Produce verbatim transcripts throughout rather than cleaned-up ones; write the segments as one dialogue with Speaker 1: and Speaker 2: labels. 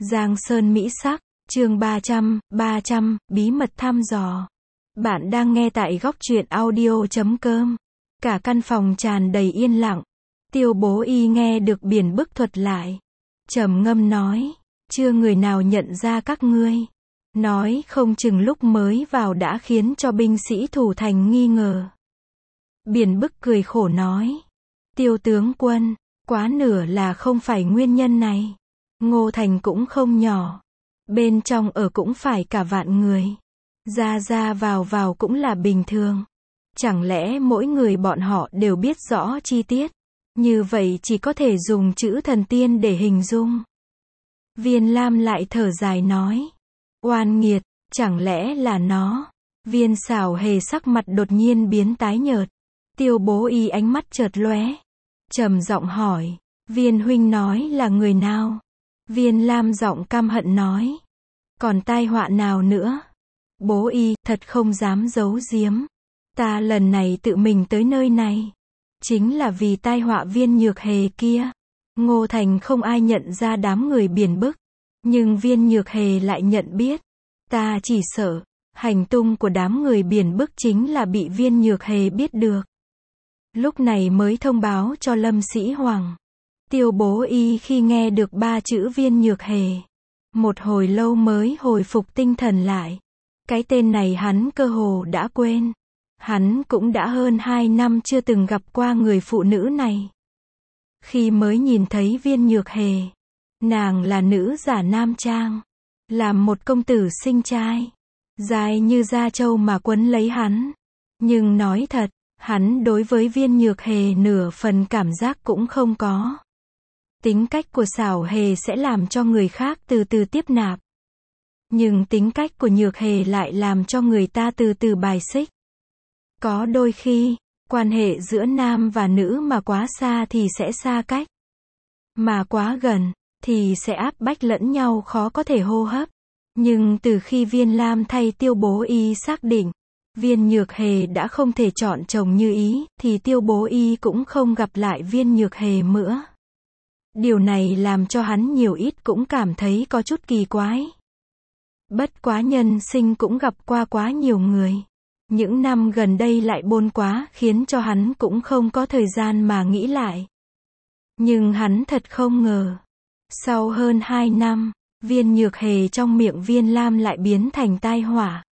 Speaker 1: Giang Sơn Mỹ Sắc, chương ba trăm, ba trăm, bí mật thăm dò. Bạn đang nghe tại góc truyện audio chấm com. Cả căn phòng tràn đầy yên lặng. Tiêu Bố Y nghe được Biển Bức thuật lại. Trầm ngâm nói, chưa người nào nhận ra các ngươi. Nói không chừng lúc mới vào đã khiến cho binh sĩ thủ thành nghi ngờ. Biển Bức cười khổ nói, Tiêu tướng quân, quá nửa là không phải nguyên nhân này. Ngô Thành cũng không nhỏ. Bên trong ở cũng phải cả vạn người. Ra ra vào vào cũng là bình thường. Chẳng lẽ mỗi người bọn họ đều biết rõ chi tiết? Như vậy chỉ có thể dùng chữ thần tiên để hình dung. Viên Lam lại thở dài nói, oan nghiệt, chẳng lẽ là nó? Viên Xảo Hề sắc mặt đột nhiên biến tái nhợt. Tiêu Bố Y ánh mắt chợt lóe, trầm giọng hỏi, Viên huynh nói là người nào? Viên Lam giọng căm hận nói, còn tai họa nào nữa? Bố Y, thật không dám giấu giếm. Ta lần này tự mình tới nơi này, chính là vì tai họa Viên Nhược Hề kia. Ngô Thành không ai nhận ra đám người Biển Bức, nhưng Viên Nhược Hề lại nhận biết. Ta chỉ sợ, hành tung của đám người Biển Bức chính là bị Viên Nhược Hề biết được. Lúc này mới thông báo cho Lâm Sĩ Hoàng. Tiêu Bố Y khi nghe được ba chữ Viên Nhược Hề, một hồi lâu mới hồi phục tinh thần lại. Cái tên này hắn cơ hồ đã quên. Hắn cũng đã hơn hai năm chưa từng gặp qua người phụ nữ này. Khi mới nhìn thấy Viên Nhược Hề, nàng là nữ giả nam trang, làm một công tử xinh trai, dài như da trâu mà quấn lấy hắn. Nhưng nói thật, hắn đối với Viên Nhược Hề nửa phần cảm giác cũng không có. Tính cách của Xảo Hề sẽ làm cho người khác từ từ tiếp nạp. Nhưng tính cách của Nhược Hề lại làm cho người ta từ từ bài xích. Có đôi khi, quan hệ giữa nam và nữ mà quá xa thì sẽ xa cách. Mà quá gần, thì sẽ áp bách lẫn nhau khó có thể hô hấp. Nhưng từ khi Viên Lam thay Tiêu Bố Y xác định, Viên Nhược Hề đã không thể chọn chồng như ý, thì Tiêu Bố Y cũng không gặp lại Viên Nhược Hề nữa. Điều này làm cho hắn nhiều ít cũng cảm thấy có chút kỳ quái. Bất quá nhân sinh cũng gặp qua quá nhiều người. Những năm gần đây lại bôn quá khiến cho hắn cũng không có thời gian mà nghĩ lại. Nhưng hắn thật không ngờ. Sau hơn hai năm, Viên Nhược Hề trong miệng Viên Lam lại biến thành tai họa.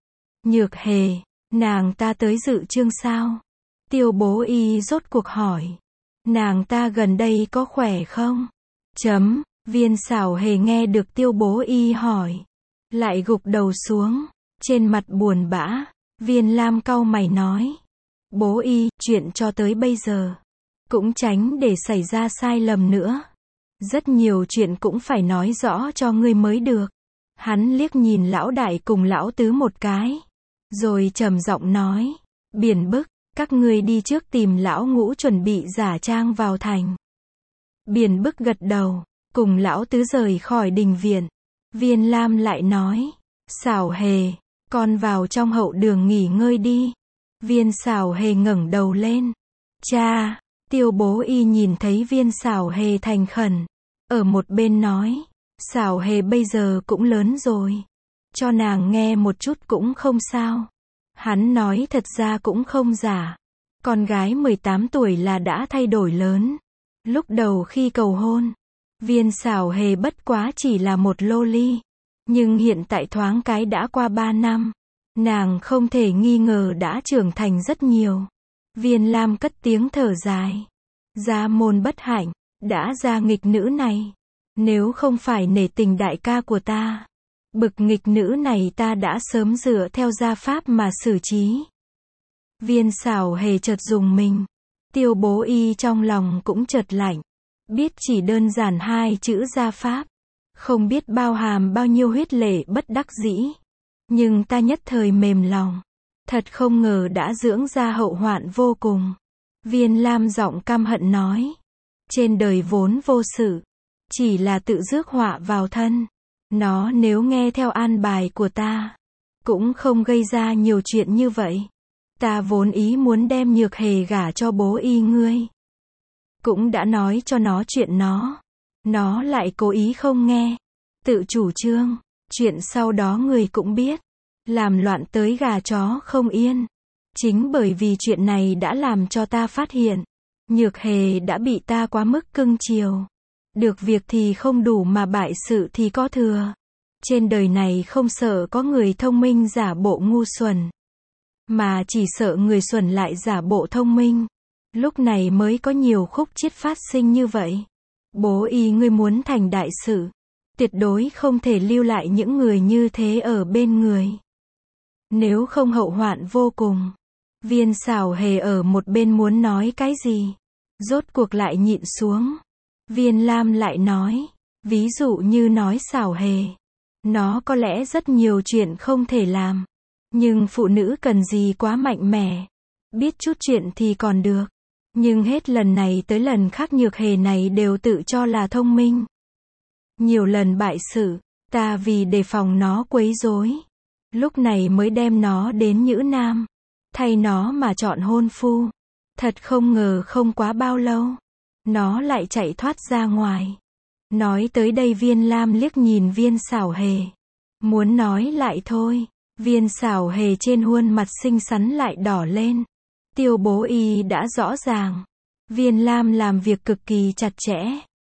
Speaker 1: Nhược Hề, nàng ta tới dự chương sao? Tiêu Bố Y rốt cuộc hỏi. Nàng ta gần đây có khỏe không? Chấm, Viên Xảo Hề nghe được Tiêu Bố Y hỏi, lại gục đầu xuống, trên mặt buồn bã. Viên Lam cau mày nói, Bố Y, chuyện cho tới bây giờ, cũng tránh để xảy ra sai lầm nữa. Rất nhiều chuyện cũng phải nói rõ cho ngươi mới được. Hắn liếc nhìn lão đại cùng lão tứ một cái, rồi trầm giọng nói, Biển Bức, các ngươi đi trước tìm lão ngũ chuẩn bị giả trang vào thành. Biển Bức gật đầu, cùng lão tứ rời khỏi đình viện. Viên Lam lại nói, Xảo Hề, con vào trong hậu đường nghỉ ngơi đi. Viên Xảo Hề ngẩng đầu lên. Cha, Tiêu Bố Y nhìn thấy Viên Xảo Hề thành khẩn, ở một bên nói, Xảo Hề bây giờ cũng lớn rồi, cho nàng nghe một chút cũng không sao. Hắn nói thật ra cũng không giả. Con gái mười tám tuổi là đã thay đổi lớn. Lúc đầu khi cầu hôn, Viên Xảo Hề bất quá chỉ là một lô ly. Nhưng hiện tại thoáng cái đã qua ba năm. Nàng không thể nghi ngờ đã trưởng thành rất nhiều. Viên Lam cất tiếng thở dài. Gia môn bất hạnh, đã ra nghịch nữ này. Nếu không phải nể tình đại ca của ta, bực nghịch nữ này ta đã sớm dựa theo gia pháp mà xử trí. Viên Xảo Hề chợt dùng mình. Tiêu Bố Y trong lòng cũng chợt lạnh. Biết chỉ đơn giản hai chữ gia pháp, không biết bao hàm bao nhiêu huyết lệ bất đắc dĩ. Nhưng ta nhất thời mềm lòng. Thật không ngờ đã dưỡng ra hậu hoạn vô cùng. Viên Lam giọng căm hận nói, trên đời vốn vô sự, chỉ là tự rước họa vào thân. Nó nếu nghe theo an bài của ta, cũng không gây ra nhiều chuyện như vậy. Ta vốn ý muốn đem Nhược Hề gả cho Bố Y ngươi. Cũng đã nói cho nó chuyện nó. Nó lại cố ý không nghe. tự chủ trương. Chuyện sau đó người cũng biết. Làm loạn tới gà chó không yên. Chính bởi vì chuyện này đã làm cho ta phát hiện. Nhược hề đã bị ta quá mức cưng chiều. Được việc thì không đủ mà bại sự thì có thừa. Trên đời này không sợ có người thông minh giả bộ ngu xuẩn. Mà chỉ sợ người xuẩn lại giả bộ thông minh. Lúc này mới có nhiều khúc chiết phát sinh như vậy. Bố y ngươi muốn thành đại sự. Tuyệt đối không thể lưu lại những người như thế ở bên người. Nếu không hậu hoạn vô cùng. Viên Xảo Hề ở một bên muốn nói cái gì. Rốt cuộc lại nhịn xuống. Viên Lam lại nói. Ví dụ như nói Xảo Hề. Nó có lẽ rất nhiều chuyện không thể làm. Nhưng phụ nữ cần gì quá mạnh mẽ. Biết chút chuyện thì còn được. Nhưng hết lần này tới lần khác Nhược Hề này đều tự cho là thông minh. Nhiều lần bại sự, ta vì đề phòng nó quấy rối. Lúc này mới đem nó đến Nhữ Nam. Thay nó mà chọn hôn phu. Thật không ngờ không quá bao lâu. Nó lại chạy thoát ra ngoài. Nói tới đây Viên Lam liếc nhìn Viên Xảo Hề. Muốn nói lại thôi. Viên Xảo Hề trên khuôn mặt xinh xắn lại đỏ lên. Tiêu Bố Y đã rõ ràng. Viên Lam làm việc cực kỳ chặt chẽ.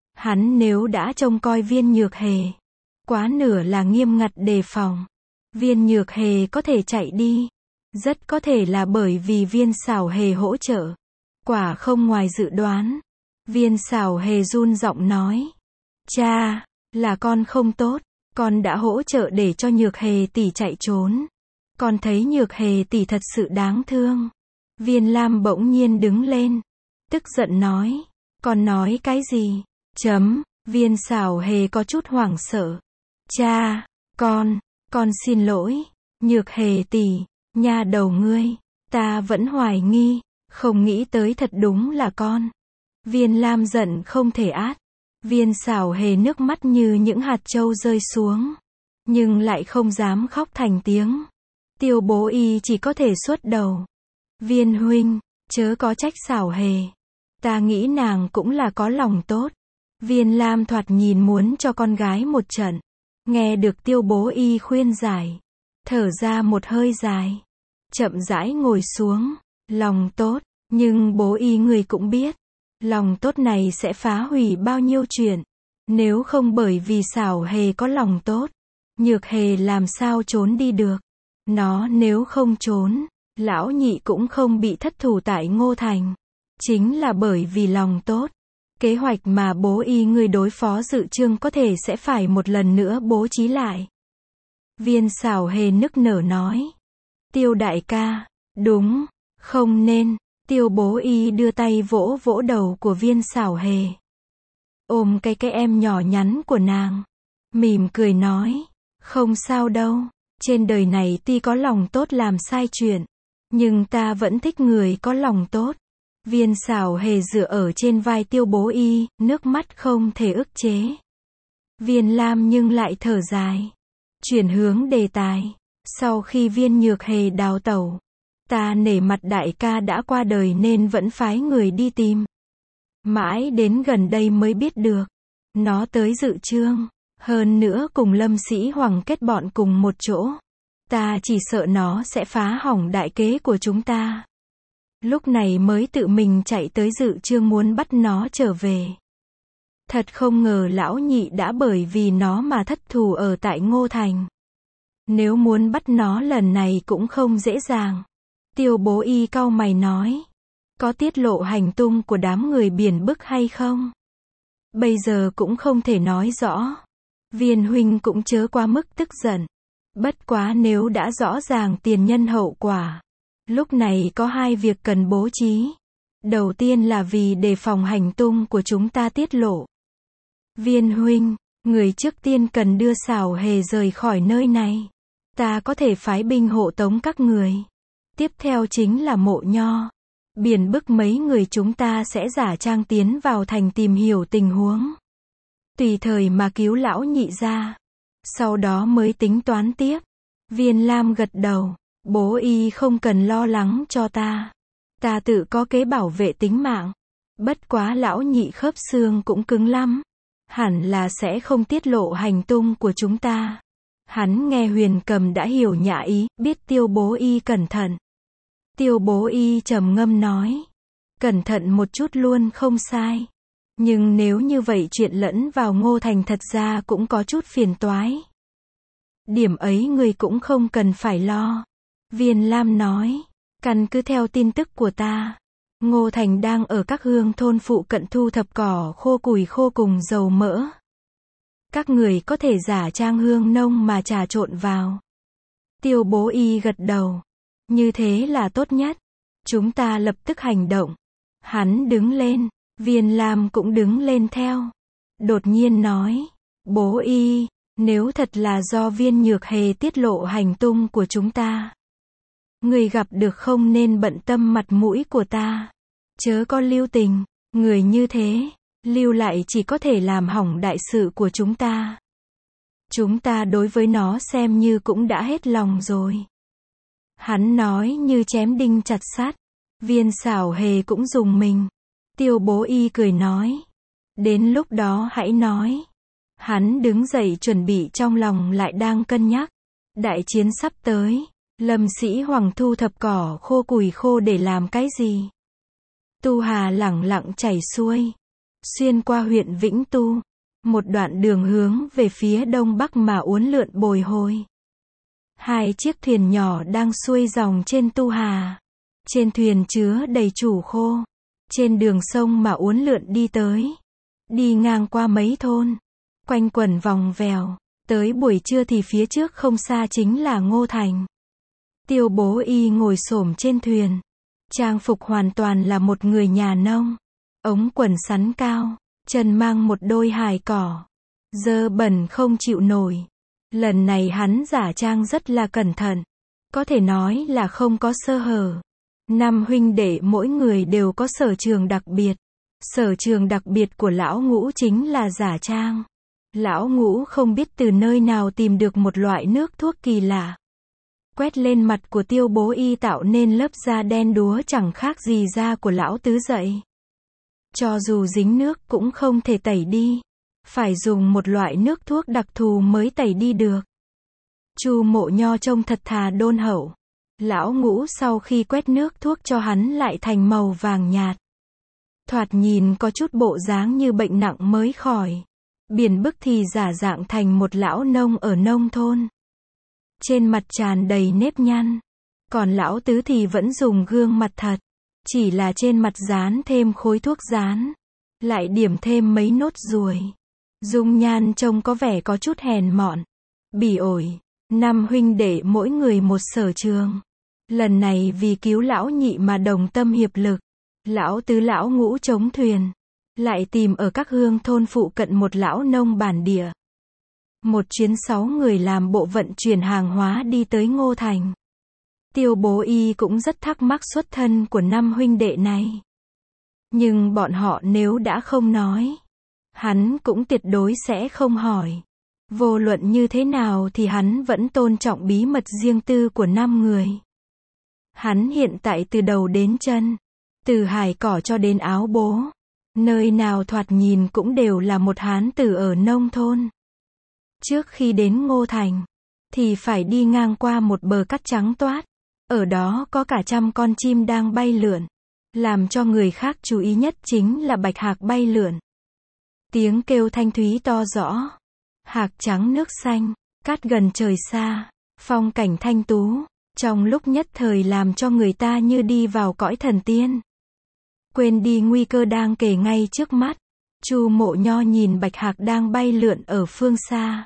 Speaker 1: Hắn nếu đã trông coi Viên Nhược Hề, quá nửa là nghiêm ngặt đề phòng. Viên Nhược Hề có thể chạy đi. Rất có thể là bởi vì Viên Xảo Hề hỗ trợ. Quả không ngoài dự đoán. Viên Xảo Hề run giọng nói. Cha, là con không tốt. Con đã hỗ trợ để cho Nhược Hề tỷ chạy trốn. Con thấy Nhược Hề tỷ thật sự đáng thương. Viên Lam bỗng nhiên đứng lên. Tức giận nói. Con nói cái gì? Chấm. Viên Xảo Hề có chút hoảng sợ. Cha, con, con xin lỗi. Nhược Hề tỷ, nha đầu ngươi. Ta vẫn hoài nghi. Không nghĩ tới thật đúng là con. Viên Lam giận không thể át. Viên Xảo Hề nước mắt như những hạt châu rơi xuống. Nhưng lại không dám khóc thành tiếng. Tiêu Bố Y chỉ có thể suốt đầu. Viên huynh, chớ có trách Xảo Hề. Ta nghĩ nàng cũng là có lòng tốt. Viên Lam thoạt nhìn muốn cho con gái một trận. Nghe được Tiêu Bố Y khuyên giải. Thở ra một hơi dài. Chậm rãi ngồi xuống. Lòng tốt, nhưng Bố Y người cũng biết. Lòng tốt này sẽ phá hủy bao nhiêu chuyện. Nếu không bởi vì Xảo Hề có lòng tốt. Nhược Hề làm sao trốn đi được. Nó nếu không trốn, lão nhị cũng không bị thất thủ tại Ngô Thành. Chính là bởi vì lòng tốt. Kế hoạch mà Bố Y người đối phó Dự Trương có thể sẽ phải một lần nữa bố trí lại. Viên Xảo Hề nức nở nói. Tiêu đại ca, đúng, không nên. Tiêu Bố Y đưa tay vỗ vỗ đầu của Viên Xảo Hề. Ôm cái cái em nhỏ nhắn của nàng. Mỉm cười nói. Không sao đâu. Trên đời này tuy có lòng tốt làm sai chuyện. Nhưng ta vẫn thích người có lòng tốt. Viên Xảo Hề dựa ở trên vai Tiêu Bố Y, nước mắt không thể ức chế. Viên Lam nhưng lại thở dài. Chuyển hướng đề tài. Sau khi Viên Nhược Hề đào tẩu. Ta nể mặt đại ca đã qua đời nên vẫn phái người đi tìm. Mãi đến gần đây mới biết được. Nó tới Dự Trương. Hơn nữa cùng Lâm Sĩ Hoàng kết bọn cùng một chỗ. Ta chỉ sợ nó sẽ phá hỏng đại kế của chúng ta. Lúc này mới tự mình chạy tới Dự Trương muốn bắt nó trở về. Thật không ngờ lão nhị đã bởi vì nó mà thất thủ ở tại Ngô Thành. Nếu muốn bắt nó lần này cũng không dễ dàng. Tiêu Bố Y cau mày nói. Có tiết lộ hành tung của đám người Biển Bức hay không? Bây giờ cũng không thể nói rõ. Viên huynh cũng chớ quá mức tức giận. Bất quá nếu đã rõ ràng tiền nhân hậu quả. Lúc này có hai việc cần bố trí. Đầu tiên là vì đề phòng hành tung của chúng ta tiết lộ. Viên huynh, người trước tiên cần đưa Xảo Hề rời khỏi nơi này. Ta có thể phái binh hộ tống các người. Tiếp theo chính là Mộ Nho. Biển Bức mấy người chúng ta sẽ giả trang tiến vào thành tìm hiểu tình huống. Tùy thời mà cứu lão nhị ra. Sau đó mới tính toán tiếp. Viên Lam gật đầu. Bố Y không cần lo lắng cho ta. Ta tự có kế bảo vệ tính mạng. Bất quá lão nhị khớp xương cũng cứng lắm. hẳn là sẽ không tiết lộ hành tung của chúng ta. Hắn nghe Huyền Cầm đã hiểu nhã ý, biết Tiêu Bố Y cẩn thận. Tiêu Bố Y trầm ngâm nói, cẩn thận một chút luôn không sai. Nhưng nếu như vậy chuyện lẫn vào Ngô Thành thật ra cũng có chút phiền toái. Điểm ấy người cũng không cần phải lo. Viên Lam nói, căn cứ theo tin tức của ta, Ngô Thành đang ở các hương thôn phụ cận thu thập cỏ khô củi khô cùng dầu mỡ. Các người có thể giả trang hương nông mà trà trộn vào. Tiêu Bố Y gật đầu. Như thế là tốt nhất. Chúng ta lập tức hành động. Hắn đứng lên. Viên Lam cũng đứng lên theo. Đột nhiên nói, Bố Y, nếu thật là do Viên Nhược Hề tiết lộ hành tung của chúng ta, người gặp được không nên bận tâm mặt mũi của ta. Chớ có lưu tình, người như thế, lưu lại chỉ có thể làm hỏng đại sự của chúng ta. Chúng ta đối với nó xem như cũng đã hết lòng rồi. Hắn nói như chém đinh chặt sắt. Viên Xảo Hề cũng dùng mình. Tiêu Bố Y cười nói, đến lúc đó hãy nói. Hắn đứng dậy chuẩn bị, trong lòng lại đang cân nhắc. Đại chiến sắp tới, Lâm Sĩ Hoàng thu thập cỏ khô củi khô để làm cái gì? Tu Hà lẳng lặng chảy xuôi, xuyên qua huyện Vĩnh Tu, một đoạn đường hướng về phía đông bắc mà uốn lượn bồi hồi. Hai chiếc thuyền nhỏ đang xuôi dòng trên Tu Hà. Trên thuyền chứa đầy củ khô. Trên đường sông mà uốn lượn đi tới. Đi ngang qua mấy thôn. Quanh quẩn vòng vèo. Tới buổi trưa thì phía trước không xa chính là Ngô Thành. Tiêu Bố Y ngồi xổm trên thuyền. Trang phục hoàn toàn là một người nhà nông. Ống quần sắn cao. Chân mang một đôi hài cỏ. Dơ bẩn không chịu nổi. Lần này hắn giả trang rất là cẩn thận. Có thể nói là không có sơ hở. Năm huynh đệ mỗi người đều có sở trường đặc biệt. Sở trường đặc biệt của lão Ngũ chính là giả trang. Lão Ngũ không biết từ nơi nào tìm được một loại nước thuốc kỳ lạ. Quét lên mặt của Tiêu Bố Y tạo nên lớp da đen đúa chẳng khác gì da của lão tứ dậy. Cho dù dính nước cũng không thể tẩy đi. Phải dùng một loại nước thuốc đặc thù mới tẩy đi được. Chu Mộ Nho trông thật thà đôn hậu. Lão Ngũ sau khi quét nước thuốc cho hắn lại thành màu vàng nhạt. Thoạt nhìn có chút bộ dáng như bệnh nặng mới khỏi. Biển bức thì giả dạng thành một lão nông ở nông thôn. Trên mặt tràn đầy nếp nhăn. Còn lão tứ thì vẫn dùng gương mặt thật. Chỉ là trên mặt dán thêm khối thuốc dán. Lại điểm thêm mấy nốt ruồi. Dung nhan trông có vẻ có chút hèn mọn. Bỉ ổi. Năm huynh đệ mỗi người một sở trường. Lần này vì cứu lão nhị mà đồng tâm hiệp lực. Lão tứ lão Ngũ chống thuyền. Lại tìm ở các hương thôn phụ cận một lão nông bản địa. Một chuyến sáu người làm bộ vận chuyển hàng hóa đi tới Ngô Thành. Tiêu Bố Y cũng rất thắc mắc xuất thân của năm huynh đệ này. Nhưng bọn họ nếu đã không nói, hắn cũng tuyệt đối sẽ không hỏi. Vô luận như thế nào thì hắn vẫn tôn trọng bí mật riêng tư của năm người. Hắn hiện tại từ đầu đến chân, từ hài cỏ cho đến áo bố, nơi nào thoạt nhìn cũng đều là một hán tử ở nông thôn. Trước khi đến Ngô Thành, thì phải đi ngang qua một bờ cát trắng toát. Ở đó có cả trăm con chim đang bay lượn. Làm cho người khác chú ý nhất chính là bạch hạc bay lượn. Tiếng kêu thanh thúy to rõ. Hạc trắng nước xanh, cát gần trời xa, phong cảnh thanh tú, trong lúc nhất thời làm cho người ta như đi vào cõi thần tiên. Quên đi nguy cơ đang kề ngay trước mắt. Chu Mộ Nho nhìn bạch hạc đang bay lượn ở phương xa.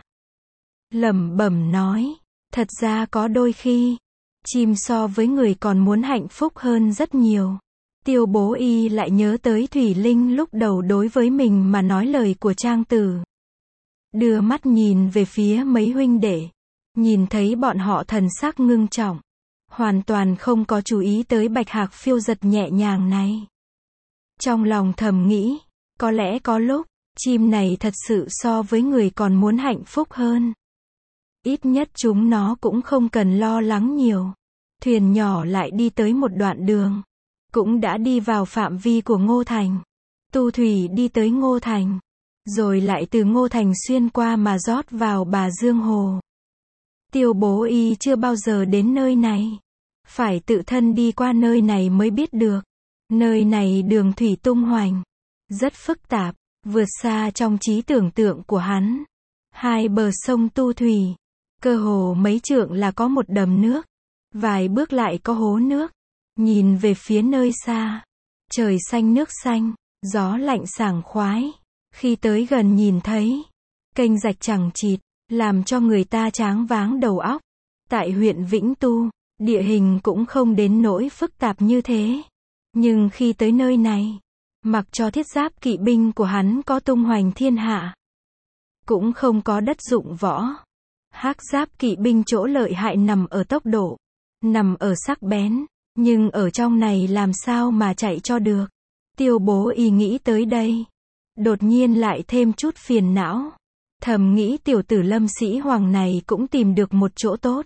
Speaker 1: Lẩm bẩm nói, thật ra có đôi khi, chim so với người còn muốn hạnh phúc hơn rất nhiều. Tiêu Bố Y lại nhớ tới Thủy Linh lúc đầu đối với mình mà nói lời của Trang Tử. Đưa mắt nhìn về phía mấy huynh đệ, nhìn thấy bọn họ thần sắc ngưng trọng, hoàn toàn không có chú ý tới bạch hạc phiêu giật nhẹ nhàng này. Trong lòng thầm nghĩ, có lẽ có lúc, chim này thật sự so với người còn muốn hạnh phúc hơn. Ít nhất chúng nó cũng không cần lo lắng nhiều. Thuyền nhỏ lại đi tới một đoạn đường, cũng đã đi vào phạm vi của Ngô Thành. Tu thủy đi tới Ngô Thành. rồi lại từ Ngô Thành xuyên qua mà rót vào Bà Dương Hồ. Tiêu Bố Y chưa bao giờ đến nơi này. Phải tự thân đi qua nơi này mới biết được. Nơi này đường thủy tung hoành. Rất phức tạp, vượt xa trong trí tưởng tượng của hắn. Hai bờ sông tu thủy. Cơ hồ mấy trượng là có một đầm nước. Vài bước lại có hố nước. Nhìn về phía nơi xa. Trời xanh nước xanh, gió lạnh sảng khoái. Khi tới gần nhìn thấy. Kênh rạch chằng chịt, làm cho người ta choáng váng đầu óc. Tại huyện Vĩnh Tu, địa hình cũng không đến nỗi phức tạp như thế. Nhưng khi tới nơi này, mặc cho thiết giáp kỵ binh của hắn có tung hoành thiên hạ, cũng không có đất dụng võ. Hắc giáp kỵ binh chỗ lợi hại nằm ở tốc độ, nằm ở sắc bén, nhưng ở trong này làm sao mà chạy cho được. Tiêu Bố Y nghĩ tới đây, đột nhiên lại thêm chút phiền não. Thầm nghĩ tiểu tử Lâm Sĩ Hoàng này cũng tìm được một chỗ tốt.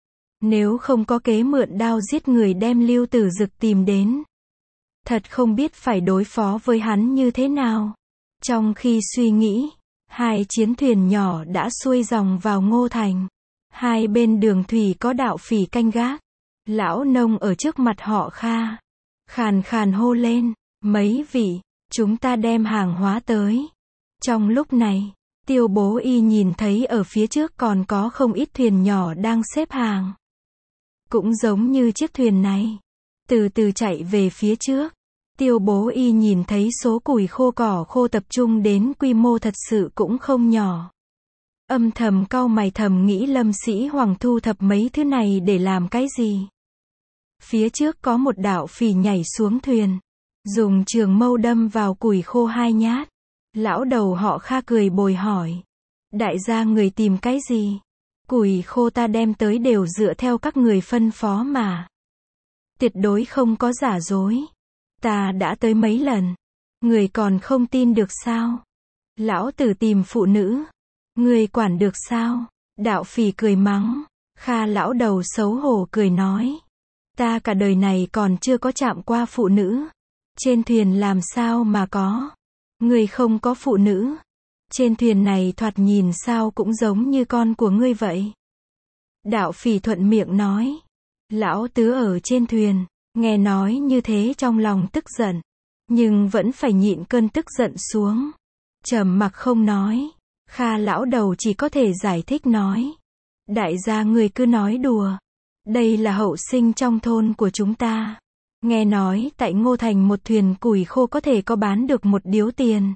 Speaker 1: Nếu không có kế mượn đao giết người đem Lưu Tử Dực tìm đến, thật không biết phải đối phó với hắn như thế nào. Trong khi suy nghĩ, hai chiến thuyền nhỏ đã xuôi dòng vào Ngô Thành. Hai bên đường thủy có đạo phỉ canh gác. Lão nông ở trước mặt họ Kha, khàn khàn hô lên, mấy vị, chúng ta đem hàng hóa tới. Trong lúc này, Tiêu Bố Y nhìn thấy ở phía trước còn có không ít thuyền nhỏ đang xếp hàng. Cũng giống như chiếc thuyền này, từ từ chạy về phía trước. Tiêu Bố Y nhìn thấy số củi khô cỏ khô tập trung đến quy mô thật sự cũng không nhỏ. Âm thầm cau mày thầm nghĩ Lâm Sĩ Hoàng thu thập mấy thứ này để làm cái gì. Phía trước có một đạo phỉ nhảy xuống thuyền, dùng trường mâu đâm vào củi khô hai nhát. Lão đầu họ Kha cười bồi hỏi, đại gia người tìm cái gì? Củi khô ta đem tới đều dựa theo các người phân phó mà. Tuyệt đối không có giả dối. Ta đã tới mấy lần. Người còn không tin được sao? Lão tử tìm phụ nữ. Người quản được sao? Đạo phỉ cười mắng. Kha lão đầu xấu hổ cười nói. Ta cả đời này còn chưa có chạm qua phụ nữ. Trên thuyền làm sao mà có? Người không có phụ nữ. Trên thuyền này thoạt nhìn sao cũng giống như con của ngươi vậy. Đạo phỉ thuận miệng nói. Lão tứ ở trên thuyền, nghe nói như thế trong lòng tức giận, nhưng vẫn phải nhịn cơn tức giận xuống. Trầm mặc không nói. Kha lão đầu chỉ có thể giải thích nói. Đại gia người cứ nói đùa. Đây là hậu sinh trong thôn của chúng ta. Nghe nói tại Ngô Thành một thuyền củi khô có thể có bán được một điếu tiền.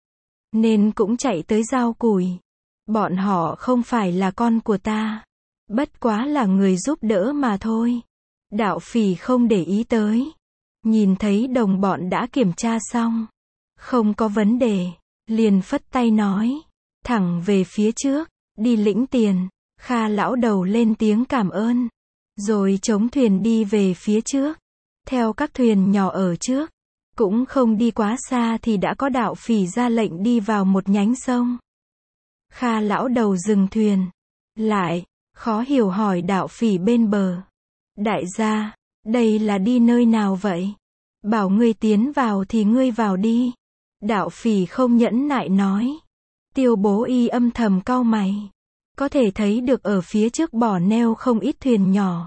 Speaker 1: Nên cũng chạy tới giao củi. Bọn họ không phải là con của ta. Bất quá là người giúp đỡ mà thôi. Đạo phỉ không để ý tới. Nhìn thấy đồng bọn đã kiểm tra xong. Không có vấn đề. Liền phất tay nói. Thẳng về phía trước. Đi lĩnh tiền. Kha lão đầu lên tiếng cảm ơn. Rồi chống thuyền đi về phía trước. Theo các thuyền nhỏ ở trước. Cũng không đi quá xa thì đã có đạo phỉ ra lệnh đi vào một nhánh sông. Kha lão đầu dừng thuyền. Lại, khó hiểu hỏi đạo phỉ bên bờ. Đại gia, đây là đi nơi nào vậy? Bảo ngươi tiến vào thì ngươi vào đi. Đạo phỉ không nhẫn nại nói. Tiêu Bố Y âm thầm cau mày. Có thể thấy được ở phía trước bỏ neo không ít thuyền nhỏ.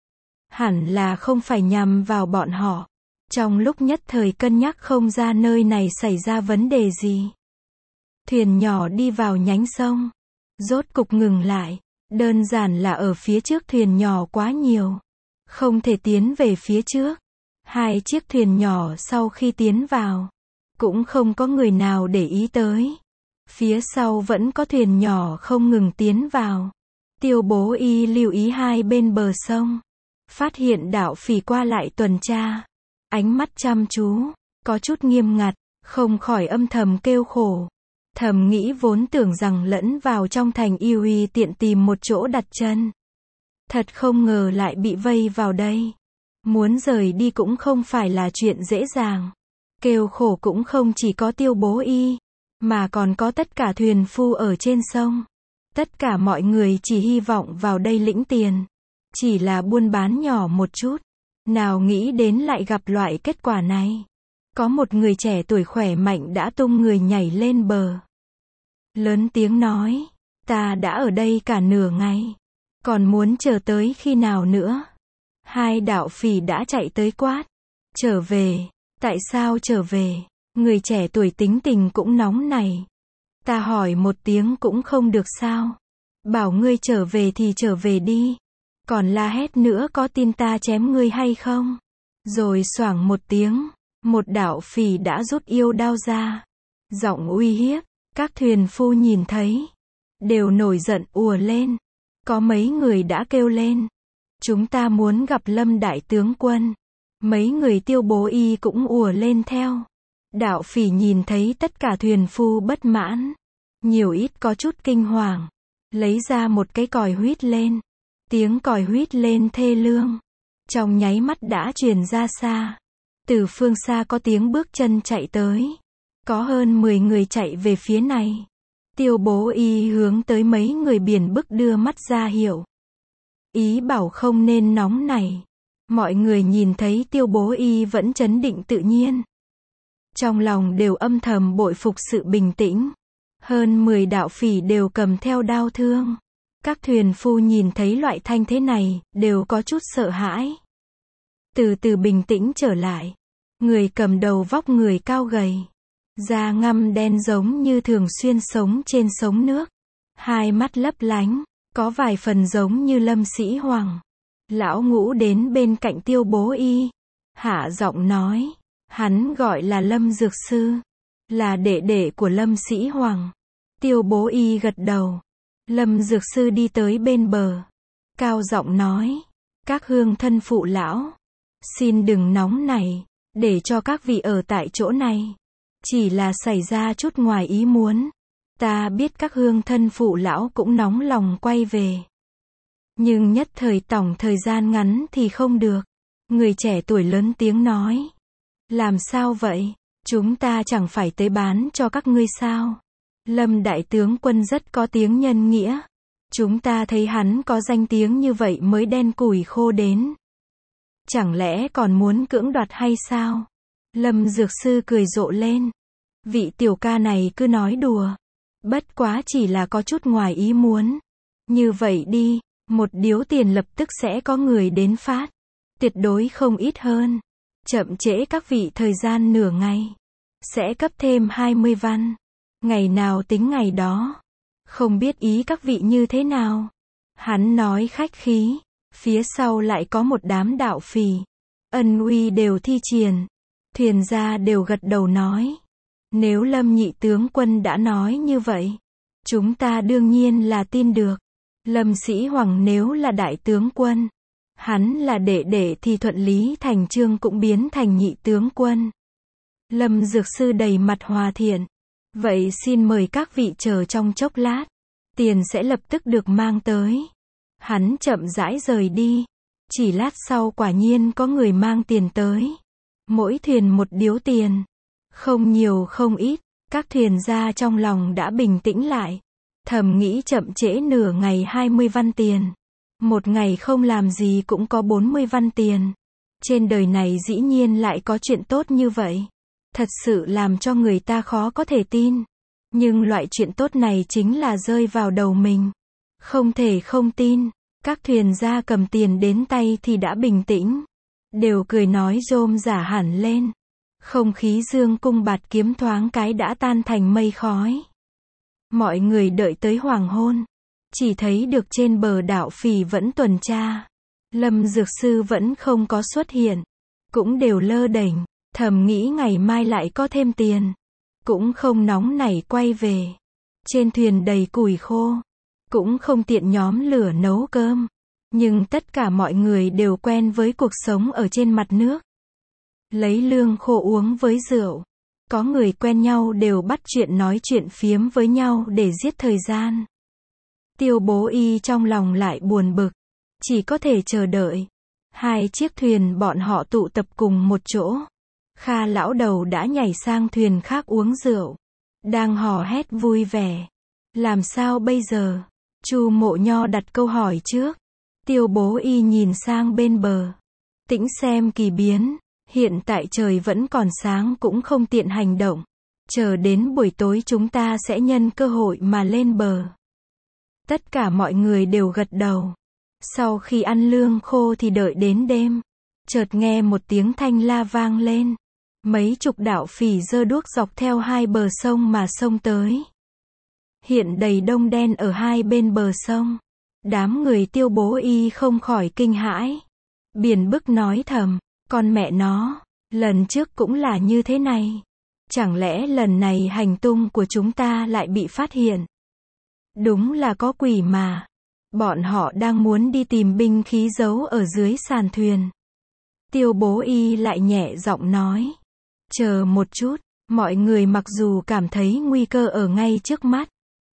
Speaker 1: Hẳn là không phải nhằm vào bọn họ. Trong lúc nhất thời cân nhắc không ra nơi này xảy ra vấn đề gì. Thuyền nhỏ đi vào nhánh sông. Rốt cục ngừng lại. Đơn giản là ở phía trước thuyền nhỏ quá nhiều. Không thể tiến về phía trước. Hai chiếc thuyền nhỏ sau khi tiến vào. Cũng không có người nào để ý tới. Phía sau vẫn có thuyền nhỏ không ngừng tiến vào. Tiêu Bố Y lưu ý hai bên bờ sông. Phát hiện đạo phỉ qua lại tuần tra. Ánh mắt chăm chú, có chút nghiêm ngặt, không khỏi âm thầm kêu khổ. Thầm nghĩ vốn tưởng rằng lẫn vào trong thành yêu y tiện tìm một chỗ đặt chân. Thật không ngờ lại bị vây vào đây. Muốn rời đi cũng không phải là chuyện dễ dàng. Kêu khổ cũng không chỉ có Tiêu Bố Y, mà còn có tất cả thuyền phu ở trên sông. Tất cả mọi người chỉ hy vọng vào đây lĩnh tiền. Chỉ là buôn bán nhỏ một chút. Nào nghĩ đến lại gặp loại kết quả này. Có một người trẻ tuổi khỏe mạnh đã tung người nhảy lên bờ. lớn tiếng nói, ta đã ở đây cả nửa ngày, còn muốn chờ tới khi nào nữa? Hai đạo phỉ đã chạy tới quát, trở về, tại sao trở về? Người trẻ tuổi tính tình cũng nóng này. Ta hỏi một tiếng cũng không được sao? Bảo ngươi trở về thì trở về đi. Còn la hét nữa có tin ta chém ngươi hay không? Rồi xoảng một tiếng, một đạo phỉ đã rút yêu đao ra. Giọng uy hiếp, các thuyền phu nhìn thấy, đều nổi giận ùa lên. Có mấy người đã kêu lên, chúng ta muốn gặp Lâm đại tướng quân. Mấy người Tiêu Bố Y cũng ùa lên theo. Đạo phỉ nhìn thấy tất cả thuyền phu bất mãn, nhiều ít có chút kinh hoàng, lấy ra một cái còi huýt lên. Tiếng còi huýt lên thê lương, trong nháy mắt đã truyền ra xa. Từ phương xa có tiếng bước chân chạy tới, có hơn mười người chạy về phía này. Tiêu Bố Y hướng tới mấy người biển bức đưa mắt ra hiệu, ý bảo không nên nóng này. Mọi người nhìn thấy Tiêu Bố Y vẫn trấn định tự nhiên, trong lòng đều âm thầm bội phục sự bình tĩnh. Hơn mười đạo phỉ đều cầm theo đao thương. Các thuyền phu nhìn thấy loại thanh thế này, đều có chút sợ hãi. Từ từ bình tĩnh trở lại. Người cầm đầu vóc người cao gầy, da ngăm đen giống như thường xuyên sống trên sống nước. Hai mắt lấp lánh, có vài phần giống như Lâm Sĩ Hoàng. Lão Ngũ đến bên cạnh Tiêu Bố Y, hạ giọng nói, hắn gọi là Lâm Dược Sư, là đệ đệ của Lâm Sĩ Hoàng. Tiêu Bố Y gật đầu. Lâm Dược Sư đi tới bên bờ, cao giọng nói, các hương thân phụ lão, xin đừng nóng này, để cho các vị ở tại chỗ này. Chỉ là xảy ra chút ngoài ý muốn. Ta biết các hương thân phụ lão cũng nóng lòng quay về, nhưng nhất thời tổng thời gian ngắn thì không được. Người trẻ tuổi lớn tiếng nói, làm sao vậy? Chúng ta chẳng phải tới bán cho các ngươi sao? Lâm đại tướng quân rất có tiếng nhân nghĩa. Chúng ta thấy hắn có danh tiếng như vậy mới đen củi khô đến. Chẳng lẽ còn muốn cưỡng đoạt hay sao? Lâm Dược Sư cười rộ lên. Vị tiểu ca này cứ nói đùa. Bất quá chỉ là có chút ngoài ý muốn. Như vậy đi, một điếu tiền lập tức sẽ có người đến phát. Tuyệt đối không ít hơn. Chậm trễ các vị thời gian nửa ngày, sẽ cấp thêm hai mươi văn. Ngày nào tính ngày đó. Không biết ý các vị như thế nào? Hắn nói khách khí. Phía sau lại có một đám đạo phỉ. Ân uy đều thi triển. Thuyền gia đều gật đầu nói, nếu Lâm nhị tướng quân đã nói như vậy, chúng ta đương nhiên là tin được. Lâm Sĩ Hoàng nếu là đại tướng quân, hắn là đệ đệ thì thuận lý thành chương cũng biến thành nhị tướng quân. Lâm Dược Sư đầy mặt hòa thiện. Vậy xin mời các vị chờ trong chốc lát. Tiền sẽ lập tức được mang tới. Hắn chậm rãi rời đi. Chỉ lát sau quả nhiên có người mang tiền tới. Mỗi thuyền một điếu tiền. Không nhiều không ít. Các thuyền gia trong lòng đã bình tĩnh lại. Thầm nghĩ chậm trễ nửa ngày hai mươi văn tiền. Một ngày không làm gì cũng có bốn mươi văn tiền. Trên đời này dĩ nhiên lại có chuyện tốt như vậy. Thật sự làm cho người ta khó có thể tin. Nhưng loại chuyện tốt này chính là rơi vào đầu mình. Không thể không tin. Các thuyền gia cầm tiền đến tay thì đã bình tĩnh. Đều cười nói rôm rả hẳn lên. Không khí dương cung bạt kiếm thoáng cái đã tan thành mây khói. Mọi người đợi tới hoàng hôn. Chỉ thấy được trên bờ đạo phỉ vẫn tuần tra. Lâm Dược Sư vẫn không có xuất hiện. Cũng đều lơ đễnh. Thầm nghĩ ngày mai lại có thêm tiền. Cũng không nóng nảy quay về. Trên thuyền đầy củi khô. Cũng không tiện nhóm lửa nấu cơm. Nhưng tất cả mọi người đều quen với cuộc sống ở trên mặt nước. Lấy lương khô uống với rượu. Có người quen nhau đều bắt chuyện nói chuyện phiếm với nhau để giết thời gian. Tiêu Bố Y trong lòng lại buồn bực. Chỉ có thể chờ đợi. Hai chiếc thuyền bọn họ tụ tập cùng một chỗ. Kha lão đầu đã nhảy sang thuyền khác uống rượu. Đang hò hét vui vẻ. Làm sao bây giờ? Chu Mộ Nho đặt câu hỏi trước. Tiêu Bố Y nhìn sang bên bờ. Tĩnh xem kỳ biến. Hiện tại trời vẫn còn sáng cũng không tiện hành động. Chờ đến buổi tối chúng ta sẽ nhân cơ hội mà lên bờ. Tất cả mọi người đều gật đầu. Sau khi ăn lương khô thì đợi đến đêm. Chợt nghe một tiếng thanh la vang lên. Mấy chục đạo phỉ giơ đuốc dọc theo hai bờ sông mà xông tới. Hiện đầy đông đen ở hai bên bờ sông. Đám người Tiêu Bố Y không khỏi kinh hãi. Biển Bức nói thầm, con mẹ nó, lần trước cũng là như thế này. Chẳng lẽ lần này hành tung của chúng ta lại bị phát hiện? Đúng là có quỷ mà. Bọn họ đang muốn đi tìm binh khí giấu ở dưới sàn thuyền. Tiêu Bố Y lại nhẹ giọng nói. Chờ một chút, mọi người mặc dù cảm thấy nguy cơ ở ngay trước mắt,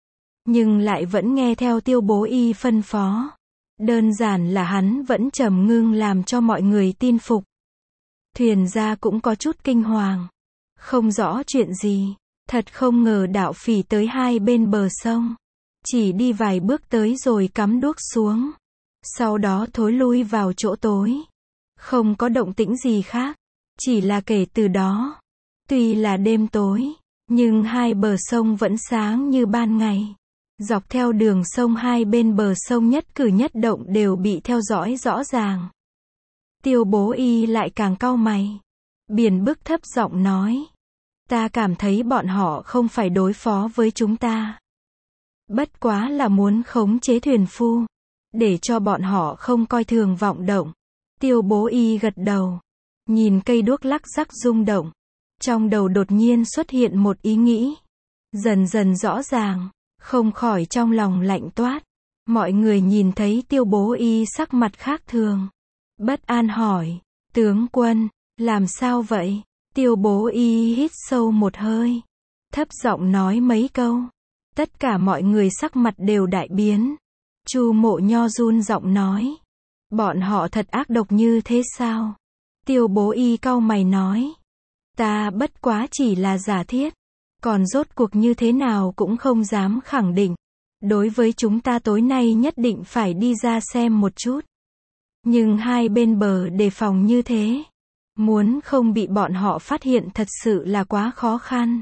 Speaker 1: nhưng lại vẫn nghe theo Tiêu Bố Y phân phó. Đơn giản là hắn vẫn trầm ngưng làm cho mọi người tin phục. Thuyền gia cũng có chút kinh hoàng. Không rõ chuyện gì. Thật không ngờ đạo phỉ tới hai bên bờ sông. Chỉ đi vài bước tới rồi cắm đuốc xuống. Sau đó thối lui vào chỗ tối. Không có động tĩnh gì khác. Chỉ là kể từ đó, tuy là đêm tối, nhưng hai bờ sông vẫn sáng như ban ngày. Dọc theo đường sông hai bên bờ sông nhất cử nhất động đều bị theo dõi rõ ràng. Tiêu Bố Y lại càng cau mày. Biển Bức thấp giọng nói. Ta cảm thấy bọn họ không phải đối phó với chúng ta. Bất quá là muốn khống chế thuyền phu. Để cho bọn họ không coi thường vọng động. Tiêu Bố Y gật đầu. Nhìn cây đuốc lắc rắc rung động. Trong đầu đột nhiên xuất hiện một ý nghĩ. Dần dần rõ ràng. Không khỏi trong lòng lạnh toát. Mọi người nhìn thấy Tiêu Bố Y sắc mặt khác thường. Bất an hỏi. Tướng quân, làm sao vậy? Tiêu Bố Y hít sâu một hơi. Thấp giọng nói mấy câu. Tất cả mọi người sắc mặt đều đại biến. Chu Mộ Nho run giọng nói. Bọn họ thật ác độc như thế sao? Tiêu Bố Y cau mày nói. Ta bất quá chỉ là giả thiết. Còn rốt cuộc như thế nào cũng không dám khẳng định. Đối với chúng ta tối nay nhất định phải đi ra xem một chút. Nhưng hai bên bờ đề phòng như thế. Muốn không bị bọn họ phát hiện thật sự là quá khó khăn.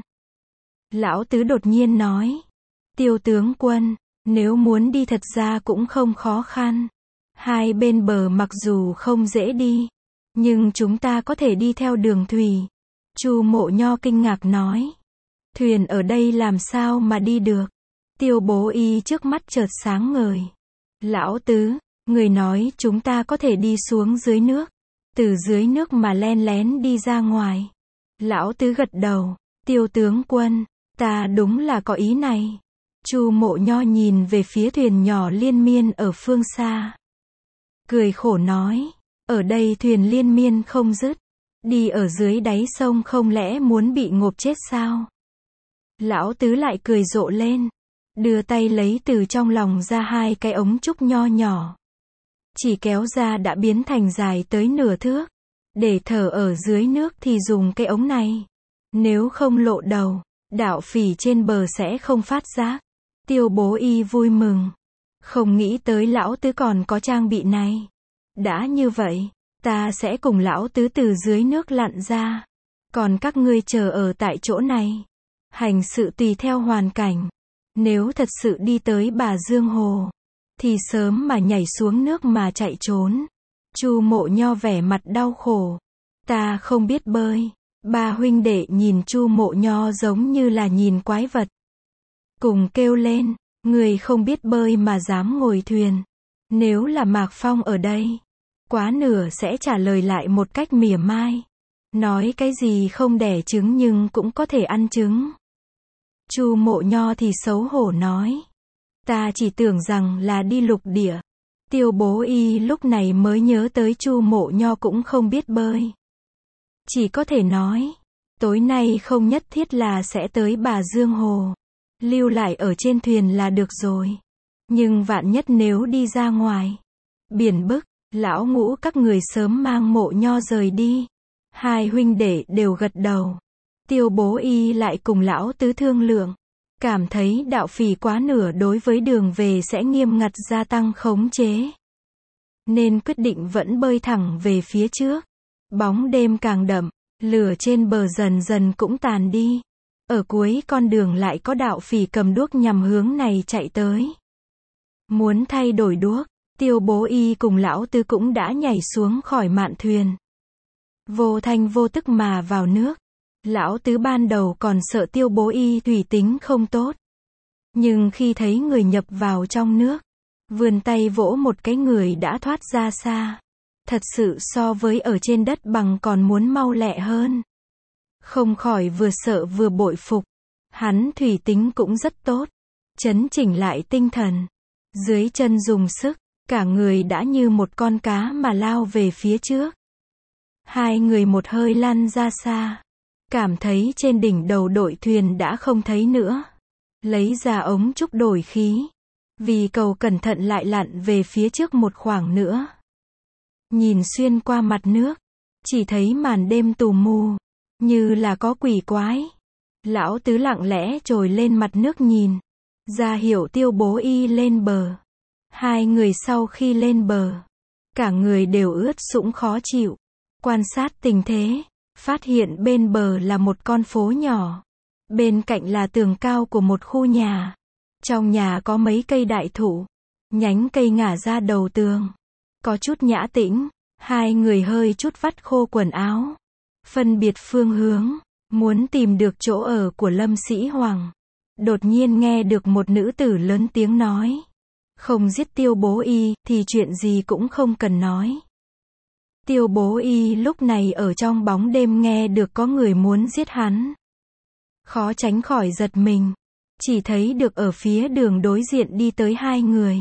Speaker 1: Lão Tứ đột nhiên nói. Tiêu tướng quân, nếu muốn đi thật ra cũng không khó khăn. Hai bên bờ mặc dù không dễ đi, nhưng chúng ta có thể đi theo đường thủy. Chu Mộ Nho kinh ngạc nói. Thuyền ở đây làm sao mà đi được? Tiêu Bố Y trước mắt chợt sáng ngời. Lão Tứ, người nói chúng ta có thể đi xuống dưới nước. Từ dưới nước mà len lén đi ra ngoài. Lão Tứ gật đầu. Tiêu tướng quân, ta đúng là có ý này. Chu Mộ Nho nhìn về phía thuyền nhỏ liên miên ở phương xa. Cười khổ nói. Ở đây thuyền liên miên không dứt. Đi ở dưới đáy sông không lẽ muốn bị ngộp chết sao? Lão Tứ lại cười rộ lên. Đưa tay lấy từ trong lòng ra hai cái ống trúc nho nhỏ. Chỉ kéo ra đã biến thành dài tới nửa thước. Để thở ở dưới nước thì dùng cái ống này. Nếu không lộ đầu, đạo phỉ trên bờ sẽ không phát giác. Tiêu Bố Y vui mừng. Không nghĩ tới Lão Tứ còn có trang bị này. Đã như vậy, ta sẽ cùng Lão Tứ từ dưới nước lặn ra. Còn các ngươi chờ ở tại chỗ này. Hành sự tùy theo hoàn cảnh. Nếu thật sự đi tới Bà Dương Hồ, thì sớm mà nhảy xuống nước mà chạy trốn. Chu Mộ Nho vẻ mặt đau khổ. Ta không biết bơi. Ba huynh đệ nhìn Chu Mộ Nho giống như là nhìn quái vật. Cùng kêu lên, người không biết bơi mà dám ngồi thuyền. Nếu là Mạc Phong ở đây, quá nửa sẽ trả lời lại một cách mỉa mai. Nói cái gì không đẻ trứng nhưng cũng có thể ăn trứng. Chu Mộ Nho thì xấu hổ nói. Ta chỉ tưởng rằng là đi lục địa. Tiêu Bố Y lúc này mới nhớ tới Chu Mộ Nho cũng không biết bơi. Chỉ có thể nói, tối nay không nhất thiết là sẽ tới Bà Dương Hồ. Lưu lại ở trên thuyền là được rồi. Nhưng vạn nhất nếu đi ra ngoài. Biển Bức, Lão Ngũ các người sớm mang Mộ Nho rời đi. Hai huynh đệ đều gật đầu. Tiêu Bố Y lại cùng Lão Tứ thương lượng. Cảm thấy đạo phỉ quá nửa đối với đường về sẽ nghiêm ngặt gia tăng khống chế. Nên quyết định vẫn bơi thẳng về phía trước. Bóng đêm càng đậm, lửa trên bờ dần dần cũng tàn đi. Ở cuối con đường lại có đạo phỉ cầm đuốc nhằm hướng này chạy tới. Muốn thay đổi đuốc, Tiêu Bố Y cùng lão tứ cũng đã nhảy xuống khỏi mạn thuyền. Vô thanh vô tức mà vào nước. Lão tứ ban đầu còn sợ Tiêu Bố Y thủy tính không tốt. Nhưng khi thấy người nhập vào trong nước, vươn tay vỗ một cái, người đã thoát ra xa. Thật sự so với ở trên đất bằng còn muốn mau lẹ hơn. Không khỏi vừa sợ vừa bội phục. Hắn thủy tính cũng rất tốt. Chấn chỉnh lại tinh thần. Dưới chân dùng sức, cả người đã như một con cá mà lao về phía trước. Hai người một hơi lăn ra xa. Cảm thấy trên đỉnh đầu đội thuyền đã không thấy nữa. Lấy ra ống trúc đổi khí. Vì cầu cẩn thận lại lặn về phía trước một khoảng nữa. Nhìn xuyên qua mặt nước. Chỉ thấy màn đêm tù mù. Như là có quỷ quái. Lão tứ lặng lẽ trồi lên mặt nước nhìn. Ra hiệu Tiêu Bố Y lên bờ. Hai người sau khi lên bờ. Cả người đều ướt sũng khó chịu. Quan sát tình thế. Phát hiện bên bờ là một con phố nhỏ. Bên cạnh là tường cao của một khu nhà. Trong nhà có mấy cây đại thụ. Nhánh cây ngả ra đầu tường. Có chút nhã tĩnh. Hai người hơi chút vắt khô quần áo. Phân biệt phương hướng. Muốn tìm được chỗ ở của Lâm Sĩ Hoàng. Đột nhiên nghe được một nữ tử lớn tiếng nói. Không giết Tiêu Bố Y thì chuyện gì cũng không cần nói. Tiêu Bố Y lúc này ở trong bóng đêm nghe được có người muốn giết hắn. Khó tránh khỏi giật mình. Chỉ thấy được ở phía đường đối diện đi tới hai người.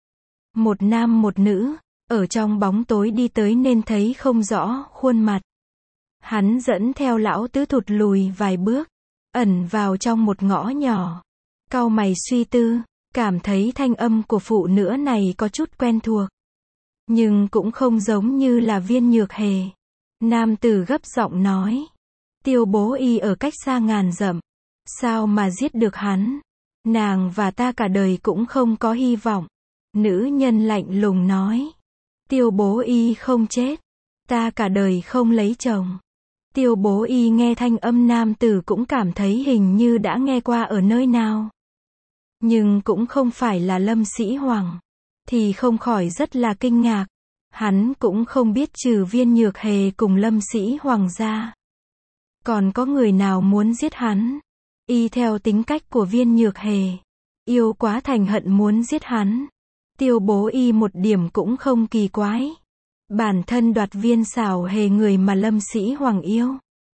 Speaker 1: Một nam một nữ. Ở trong bóng tối đi tới nên thấy không rõ khuôn mặt. Hắn dẫn theo lão tứ thụt lùi vài bước. Ẩn vào trong một ngõ nhỏ. Cau mày suy tư. Cảm thấy thanh âm của phụ nữ này có chút quen thuộc. Nhưng cũng không giống như là Viên Nhược Hề. Nam tử gấp giọng nói. Tiêu Bố Y ở cách xa ngàn dặm. Sao mà giết được hắn? Nàng và ta cả đời cũng không có hy vọng. Nữ nhân lạnh lùng nói. Tiêu Bố Y không chết. Ta cả đời không lấy chồng. Tiêu Bố Y nghe thanh âm nam tử cũng cảm thấy hình như đã nghe qua ở nơi nào. Nhưng cũng không phải là Lâm Sĩ Hoàng. Thì không khỏi rất là kinh ngạc. Hắn cũng không biết trừ Viên Nhược Hề cùng Lâm Sĩ Hoàng ra. Còn có người nào muốn giết hắn. Y theo tính cách của Viên Nhược Hề. Yêu quá thành hận muốn giết hắn. Tiêu Bố Y một điểm cũng không kỳ quái. Bản thân đoạt Viên Xảo Hề người mà Lâm Sĩ Hoàng yêu.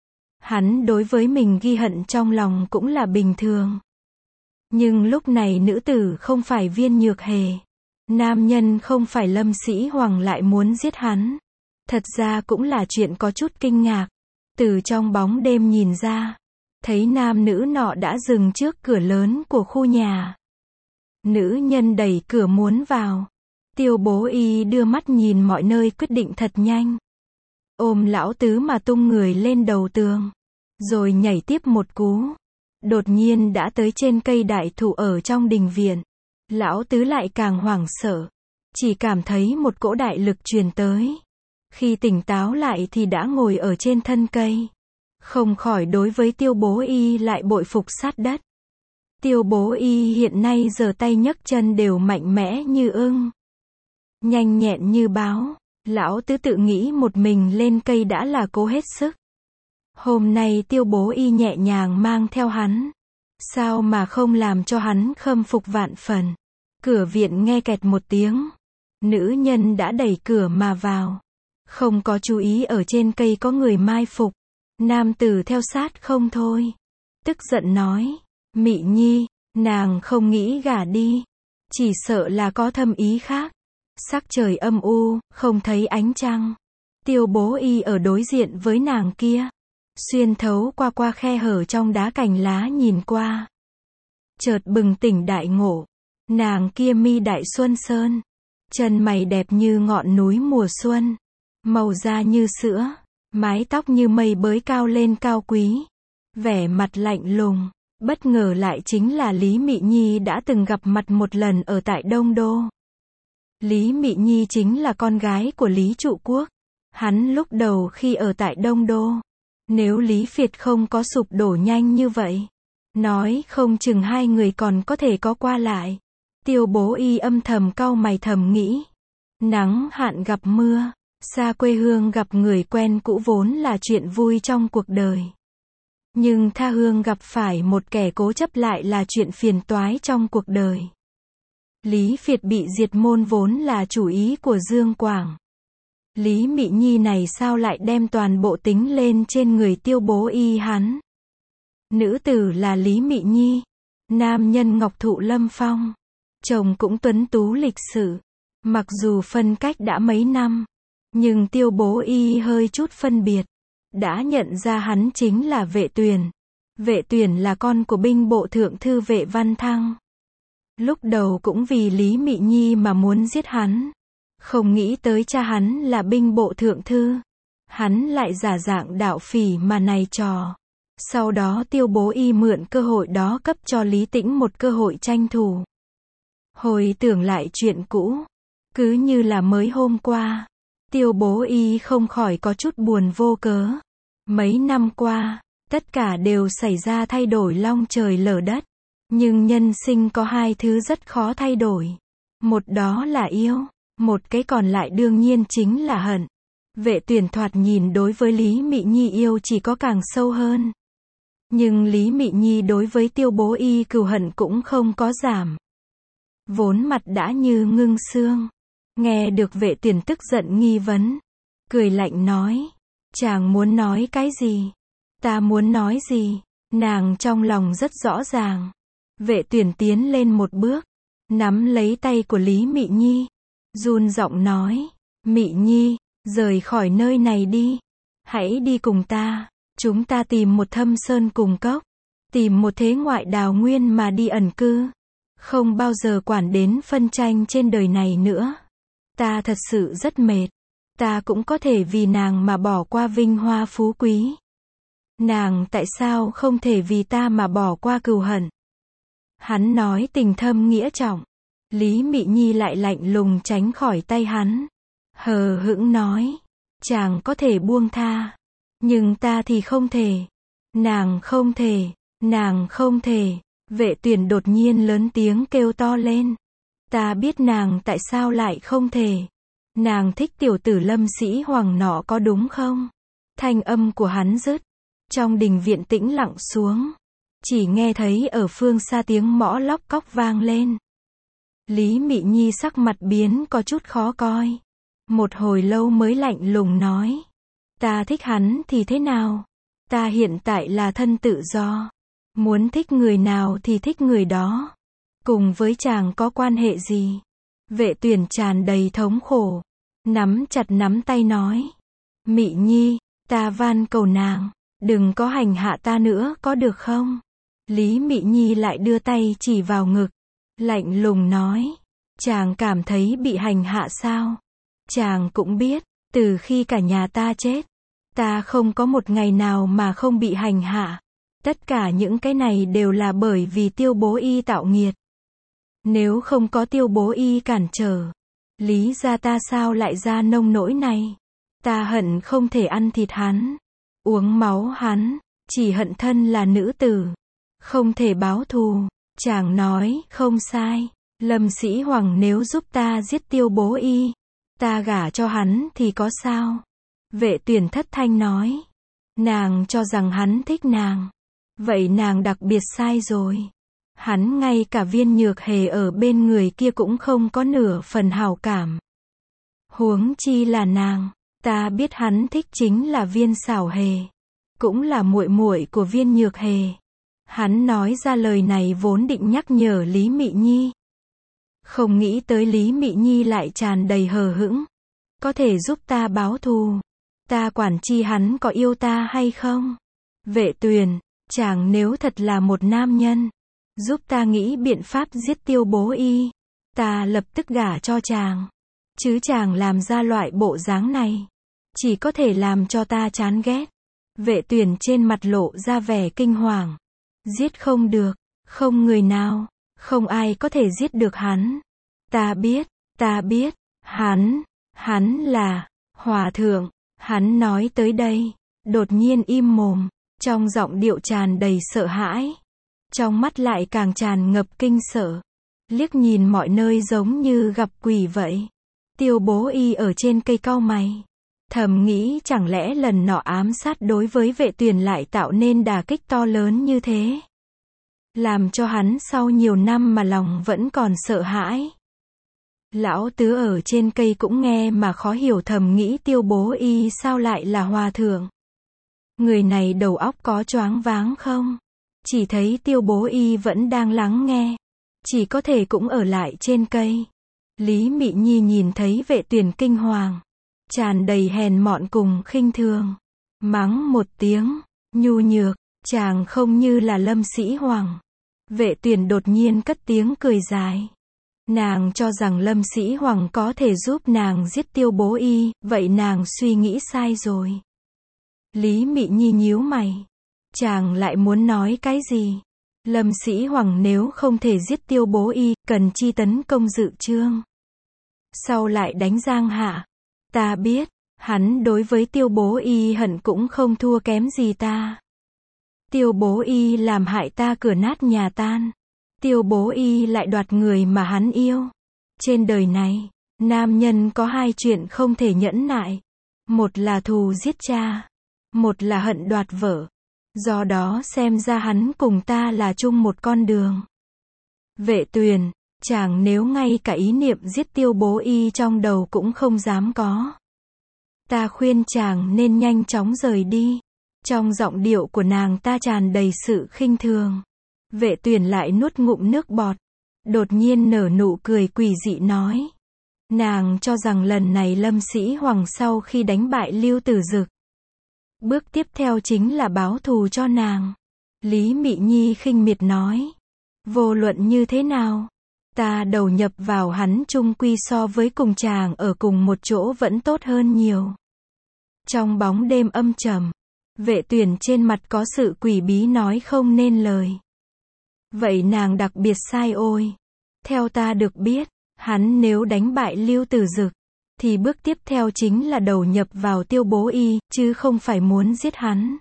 Speaker 1: Hắn đối với mình ghi hận trong lòng cũng là bình thường. Nhưng lúc này nữ tử không phải Viên Nhược Hề. Nam nhân không phải Lâm Sĩ Hoàng lại muốn giết hắn. Thật ra cũng là chuyện có chút kinh ngạc. Từ trong bóng đêm nhìn ra. Thấy nam nữ nọ đã dừng trước cửa lớn của khu nhà. Nữ nhân đẩy cửa muốn vào. Tiêu Bố Y đưa mắt nhìn mọi nơi quyết định thật nhanh. Ôm lão tứ mà tung người lên đầu tường. Rồi nhảy tiếp một cú. Đột nhiên đã tới trên cây đại thụ ở trong đình viện. Lão tứ lại càng hoảng sợ. Chỉ cảm thấy một cỗ đại lực truyền tới. Khi tỉnh táo lại thì đã ngồi ở trên thân cây. Không khỏi đối với Tiêu Bố Y lại bội phục sát đất. Tiêu Bố Y hiện nay giơ tay nhấc chân đều mạnh mẽ như ưng. Nhanh nhẹn như báo. Lão tứ tự nghĩ một mình lên cây đã là cố hết sức. Hôm nay Tiêu Bố Y nhẹ nhàng mang theo hắn. Sao mà không làm cho hắn khâm phục vạn phần. Cửa viện nghe kẹt một tiếng. Nữ nhân đã đẩy cửa mà vào. Không có chú ý ở trên cây có người mai phục. Nam tử theo sát không thôi. Tức giận nói. Mị Nhi, nàng không nghĩ gả đi. Chỉ sợ là có thâm ý khác. Sắc trời âm u, không thấy ánh trăng. Tiêu Bố Y ở đối diện với nàng kia. Xuyên thấu qua qua khe hở trong đá cành lá nhìn qua. Chợt bừng tỉnh đại ngộ. Nàng kia mi đại xuân sơn. Chân mày đẹp như ngọn núi mùa xuân. Màu da như sữa. Mái tóc như mây bới cao lên cao quý. Vẻ mặt lạnh lùng. Bất ngờ lại chính là Lý Mị Nhi đã từng gặp mặt một lần ở tại Đông Đô. Lý Mị Nhi chính là con gái của Lý Trụ Quốc. Hắn lúc đầu khi ở tại Đông Đô. Nếu Lý Việt không có sụp đổ nhanh như vậy, nói không chừng hai người còn có thể có qua lại. Tiêu Bố Y âm thầm cau mày thầm nghĩ. Nắng hạn gặp mưa, xa quê hương gặp người quen cũ vốn là chuyện vui trong cuộc đời. Nhưng tha hương gặp phải một kẻ cố chấp lại là chuyện phiền toái trong cuộc đời. Lý Việt bị diệt môn vốn là chủ ý của Dương Quảng. Lý Mị Nhi này sao lại đem toàn bộ tính lên trên người Tiêu Bố Y hắn. Nữ tử là Lý Mị Nhi, nam nhân Ngọc Thụ Lâm Phong. Chồng cũng tuấn tú lịch sự. Mặc dù phân cách đã mấy năm, nhưng Tiêu Bố Y hơi chút phân biệt. Đã nhận ra hắn chính là Vệ Tuyền. Vệ Tuyền là con của binh bộ thượng thư Vệ Văn Thăng. Lúc đầu cũng vì Lý Mị Nhi mà muốn giết hắn. Không nghĩ tới cha hắn là binh bộ thượng thư. Hắn lại giả dạng đạo phỉ mà này trò. Sau đó Tiêu Bố Y mượn cơ hội đó cấp cho Lý Tĩnh một cơ hội tranh thủ. Hồi tưởng lại chuyện cũ, cứ như là mới hôm qua, Tiêu Bố Y không khỏi có chút buồn vô cớ. Mấy năm qua, tất cả đều xảy ra thay đổi long trời lở đất. Nhưng nhân sinh có hai thứ rất khó thay đổi. Một đó là yêu, một cái còn lại đương nhiên chính là hận. Vệ Tuyền thoạt nhìn đối với Lý Mị Nhi yêu chỉ có càng sâu hơn. Nhưng Lý Mị Nhi đối với Tiêu Bố Y cừu hận cũng không có giảm. Vốn mặt đã như ngưng xương. Nghe được Vệ Tuyền tức giận nghi vấn, cười lạnh nói. Chàng muốn nói cái gì? Ta muốn nói gì? Nàng trong lòng rất rõ ràng. Vệ Tuyền tiến lên một bước, nắm lấy tay của Lý Mị Nhi, run giọng nói. Mị Nhi, rời khỏi nơi này đi. Hãy đi cùng ta. Chúng ta tìm một thâm sơn cùng cốc. Tìm một thế ngoại đào nguyên mà đi ẩn cư. Không bao giờ quản đến phân tranh trên đời này nữa. Ta thật sự rất mệt. Ta cũng có thể vì nàng mà bỏ qua vinh hoa phú quý. Nàng tại sao không thể vì ta mà bỏ qua cừu hận? Hắn nói tình thâm nghĩa trọng. Lý Mị Nhi lại lạnh lùng tránh khỏi tay hắn. Hờ hững nói. Chàng có thể buông tha. Nhưng ta thì không thể. Nàng không thể. Nàng không thể. Vệ Tuyền đột nhiên lớn tiếng kêu to lên. Ta biết nàng tại sao lại không thể. Nàng thích tiểu tử Lâm Sĩ Hoàng nọ có đúng không? Thanh âm của hắn dứt. Trong đình viện tĩnh lặng xuống. Chỉ nghe thấy ở phương xa tiếng mõ lóc cóc vang lên. Lý Mị Nhi sắc mặt biến có chút khó coi. Một hồi lâu mới lạnh lùng nói. Ta thích hắn thì thế nào? Ta hiện tại là thân tự do. Muốn thích người nào thì thích người đó. Cùng với chàng có quan hệ gì? Vệ Tuyền tràn đầy thống khổ. Nắm chặt nắm tay nói. Mị Nhi, ta van cầu nàng. Đừng có hành hạ ta nữa có được không? Lý Mị Nhi lại đưa tay chỉ vào ngực. Lạnh lùng nói. Chàng cảm thấy bị hành hạ sao? Chàng cũng biết, từ khi cả nhà ta chết, ta không có một ngày nào mà không bị hành hạ. Tất cả những cái này đều là bởi vì Tiêu Bố Y tạo nghiệt. Nếu không có Tiêu Bố Y cản trở, Lý gia ta sao lại ra nông nỗi này? Ta hận không thể ăn thịt hắn, uống máu hắn, chỉ hận thân là nữ tử, không thể báo thù. Chàng nói không sai. Lâm Sĩ Hoàng nếu giúp ta giết Tiêu Bố Y, ta gả cho hắn thì có sao? Vệ Tuyền thất thanh nói. Nàng cho rằng hắn thích nàng. Vậy nàng đặc biệt sai rồi. Hắn ngay cả Viên Nhược Hề ở bên người kia cũng không có nửa phần hảo cảm. Huống chi là nàng. Ta biết hắn thích chính là Viên Xảo Hề, cũng là muội muội của Viên Nhược Hề. Hắn nói ra lời này vốn định nhắc nhở Lý Mị Nhi. Không nghĩ tới Lý Mị Nhi lại tràn đầy hờ hững. Có thể giúp ta báo thù. Ta quản chi hắn có yêu ta hay không? Vệ Tuyền, chàng nếu thật là một nam nhân, giúp ta nghĩ biện pháp giết Tiêu Bố Y, ta lập tức gả cho chàng. Chứ chàng làm ra loại bộ dáng này, chỉ có thể làm cho ta chán ghét. Vệ Tuyền trên mặt lộ ra vẻ kinh hoàng. Giết không được, không người nào, không ai có thể giết được hắn. Ta biết, ta biết, hắn, hắn là Hòa thượng. Hắn nói tới đây, đột nhiên im mồm, trong giọng điệu tràn đầy sợ hãi. Trong mắt lại càng tràn ngập kinh sợ. Liếc nhìn mọi nơi giống như gặp quỷ vậy. Tiêu Bố Y ở trên cây cau mày. Thầm nghĩ chẳng lẽ lần nọ ám sát đối với Vệ Tuyền lại tạo nên đả kích to lớn như thế. Làm cho hắn sau nhiều năm mà lòng vẫn còn sợ hãi. Lão Tứ ở trên cây cũng nghe mà khó hiểu, thầm nghĩ Tiêu Bố Y sao lại là hòa thượng. Người này đầu óc có choáng váng không? Chỉ thấy Tiêu Bố Y vẫn đang lắng nghe. Chỉ có thể cũng ở lại trên cây. Lý Mị Nhi nhìn thấy Vệ Tuyền kinh hoàng. Tràn đầy hèn mọn cùng khinh thường. Mắng một tiếng, nhu nhược, chàng không như là Lâm Sĩ Hoàng. Vệ Tuyền đột nhiên cất tiếng cười dài. Nàng cho rằng Lâm Sĩ Hoàng có thể giúp nàng giết Tiêu Bố Y, vậy nàng suy nghĩ sai rồi. Lý Mị Nhi nhíu mày. Chàng lại muốn nói cái gì? Lâm Sĩ Hoàng nếu không thể giết Tiêu Bố Y, cần chi tấn công Dự Chương. Sau lại đánh Giang Hạ. Ta biết, hắn đối với Tiêu Bố Y hận cũng không thua kém gì ta. Tiêu Bố Y làm hại ta cửa nát nhà tan. Tiêu Bố Y lại đoạt người mà hắn yêu. Trên đời này, nam nhân có hai chuyện không thể nhẫn nại. Một là thù giết cha. Một là hận đoạt vợ. Do đó xem ra hắn cùng ta là chung một con đường. Vệ Tuyền, chàng nếu ngay cả ý niệm giết Tiêu Bố Y trong đầu cũng không dám có. Ta khuyên chàng nên nhanh chóng rời đi. Trong giọng điệu của nàng ta tràn đầy sự khinh thường. Vệ Tuyền lại nuốt ngụm nước bọt. Đột nhiên nở nụ cười quỷ dị nói. Nàng cho rằng lần này Lâm Sĩ Hoàng sau khi đánh bại Lưu Tử Dực, bước tiếp theo chính là báo thù cho nàng. Lý Mị Nhi khinh miệt nói. Vô luận như thế nào, ta đầu nhập vào hắn chung quy so với cùng chàng ở cùng một chỗ vẫn tốt hơn nhiều. Trong bóng đêm âm trầm, Vệ Tuyền trên mặt có sự quỷ bí nói không nên lời. Vậy nàng đặc biệt sai ôi. Theo ta được biết, hắn nếu đánh bại Lưu Tử Dực, thì bước tiếp theo chính là đầu nhập vào Tiêu Bố Y, chứ không phải muốn giết hắn.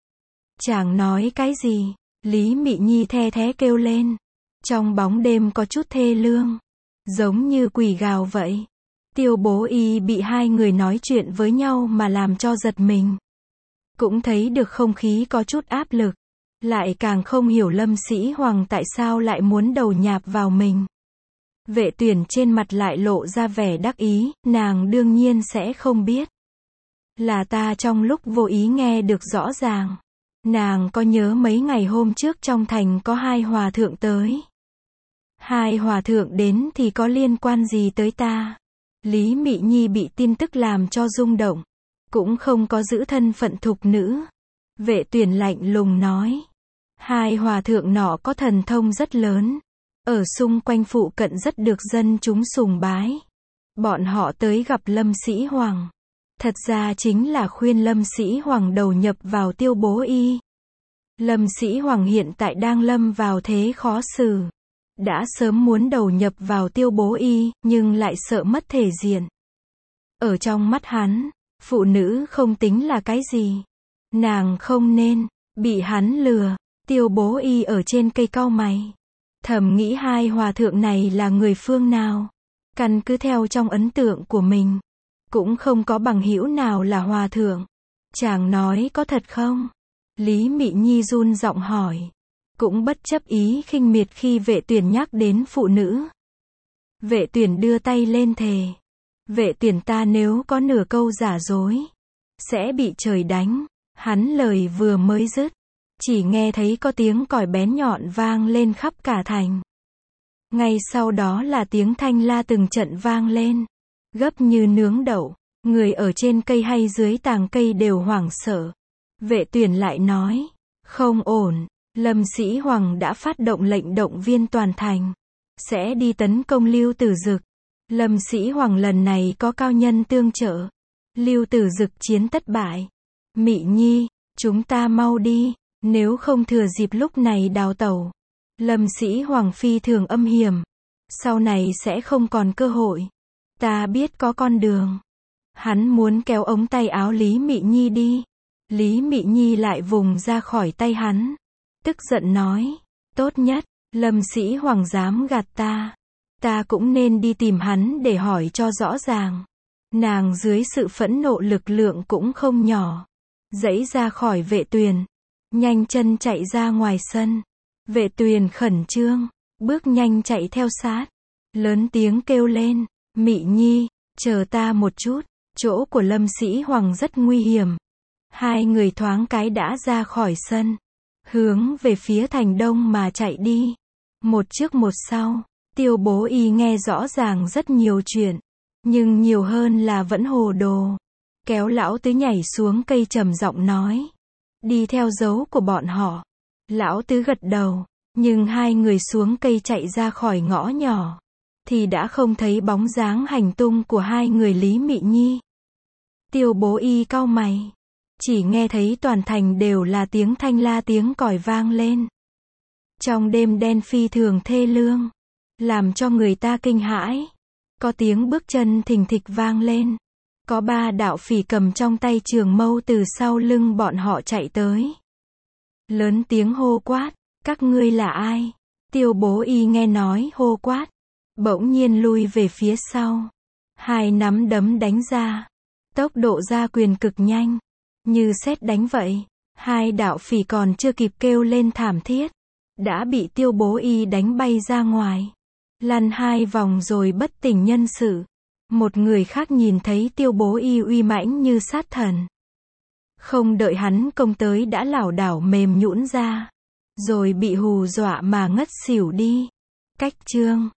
Speaker 1: Chàng nói cái gì? Lý Mị Nhi the thé kêu lên. Trong bóng đêm có chút thê lương. Giống như quỷ gào vậy. Tiêu Bố Y bị hai người nói chuyện với nhau mà làm cho giật mình. Cũng thấy được không khí có chút áp lực. Lại càng không hiểu Lâm Sĩ Hoàng tại sao lại muốn đầu nhạp vào mình. Vệ Tuyền trên mặt lại lộ ra vẻ đắc ý, nàng đương nhiên sẽ không biết. Là ta trong lúc vô ý nghe được rõ ràng. Nàng có nhớ mấy ngày hôm trước trong thành có hai hòa thượng tới. Hai hòa thượng đến thì có liên quan gì tới ta? Lý Mị Nhi bị tin tức làm cho rung động. Cũng không có giữ thân phận thục nữ. Vệ Tuyền lạnh lùng nói. Hai hòa thượng nọ có thần thông rất lớn. Ở xung quanh phụ cận rất được dân chúng sùng bái. Bọn họ tới gặp Lâm Sĩ Hoàng. Thật ra chính là khuyên Lâm Sĩ Hoàng đầu nhập vào Tiêu Bố Y. Lâm Sĩ Hoàng hiện tại đang lâm vào thế khó xử. Đã sớm muốn đầu nhập vào Tiêu Bố Y, nhưng lại sợ mất thể diện. Ở trong mắt hắn, phụ nữ không tính là cái gì. Nàng không nên bị hắn lừa. Tiêu Bố Y ở trên cây cau mày. Thầm nghĩ hai hòa thượng này là người phương nào. Căn cứ theo trong ấn tượng của mình, cũng không có bằng hữu nào là hòa thượng. Chàng nói có thật không? Lý Mị Nhi run giọng hỏi. Cũng bất chấp ý khinh miệt khi Vệ Tuyền nhắc đến phụ nữ. Vệ Tuyền đưa tay lên thề. Vệ Tuyền ta nếu có nửa câu giả dối, sẽ bị trời đánh. Hắn lời vừa mới dứt, chỉ nghe thấy có tiếng còi bén nhọn vang lên khắp cả thành. Ngay sau đó là tiếng thanh la từng trận vang lên. Gấp như nướng đậu. Người ở trên cây hay dưới tàng cây đều hoảng sợ. Vệ Tuyền lại nói. Không ổn. Lâm Sĩ Hoàng đã phát động lệnh động viên toàn thành. Sẽ đi tấn công Lưu Tử Dực. Lâm Sĩ Hoàng lần này có cao nhân tương trợ. Lưu Tử Dực chiến tất bại. Mị Nhi, chúng ta mau đi. Nếu không thừa dịp lúc này đào tẩu. Lâm Sĩ Hoàng phi thường âm hiểm. Sau này sẽ không còn cơ hội. Ta biết có con đường. Hắn muốn kéo ống tay áo Lý Mị Nhi đi. Lý Mị Nhi lại vùng ra khỏi tay hắn. Tức giận nói, tốt nhất, Lâm Sĩ Hoàng dám gạt ta. Ta cũng nên đi tìm hắn để hỏi cho rõ ràng. Nàng dưới sự phẫn nộ lực lượng cũng không nhỏ. Giãy ra khỏi Vệ Tuyền. Nhanh chân chạy ra ngoài sân. Vệ Tuyền khẩn trương. Bước nhanh chạy theo sát. Lớn tiếng kêu lên. Mị Nhi, chờ ta một chút. Chỗ của Lâm Sĩ Hoàng rất nguy hiểm. Hai người thoáng cái đã ra khỏi sân. Hướng về phía thành đông mà chạy đi. Một trước một sau. Tiêu Bố Y nghe rõ ràng rất nhiều chuyện. Nhưng nhiều hơn là vẫn hồ đồ. Kéo lão tứ nhảy xuống cây trầm giọng nói. Đi theo dấu của bọn họ. Lão tứ gật đầu. Nhưng hai người xuống cây chạy ra khỏi ngõ nhỏ. Thì đã không thấy bóng dáng hành tung của hai người Lý Mị Nhi. Tiêu Bố Y cau mày. Chỉ nghe thấy toàn thành đều là tiếng thanh la tiếng còi vang lên. Trong đêm đen phi thường thê lương. Làm cho người ta kinh hãi. Có tiếng bước chân thình thịch vang lên. Có ba đạo phỉ cầm trong tay trường mâu từ sau lưng bọn họ chạy tới. Lớn tiếng hô quát. Các ngươi là ai? Tiêu Bố Y nghe nói hô quát. Bỗng nhiên lui về phía sau. Hai nắm đấm đánh ra. Tốc độ ra quyền cực nhanh. Như sét đánh vậy. Hai đạo phỉ còn chưa kịp kêu lên thảm thiết. Đã bị Tiêu Bố Y đánh bay ra ngoài. Lăn hai vòng rồi bất tỉnh nhân sự. Một người khác nhìn thấy Tiêu Bố Y uy mãnh như sát thần. Không đợi hắn công tới đã lảo đảo mềm nhũn ra. Rồi bị hù dọa mà ngất xỉu đi. Cách chương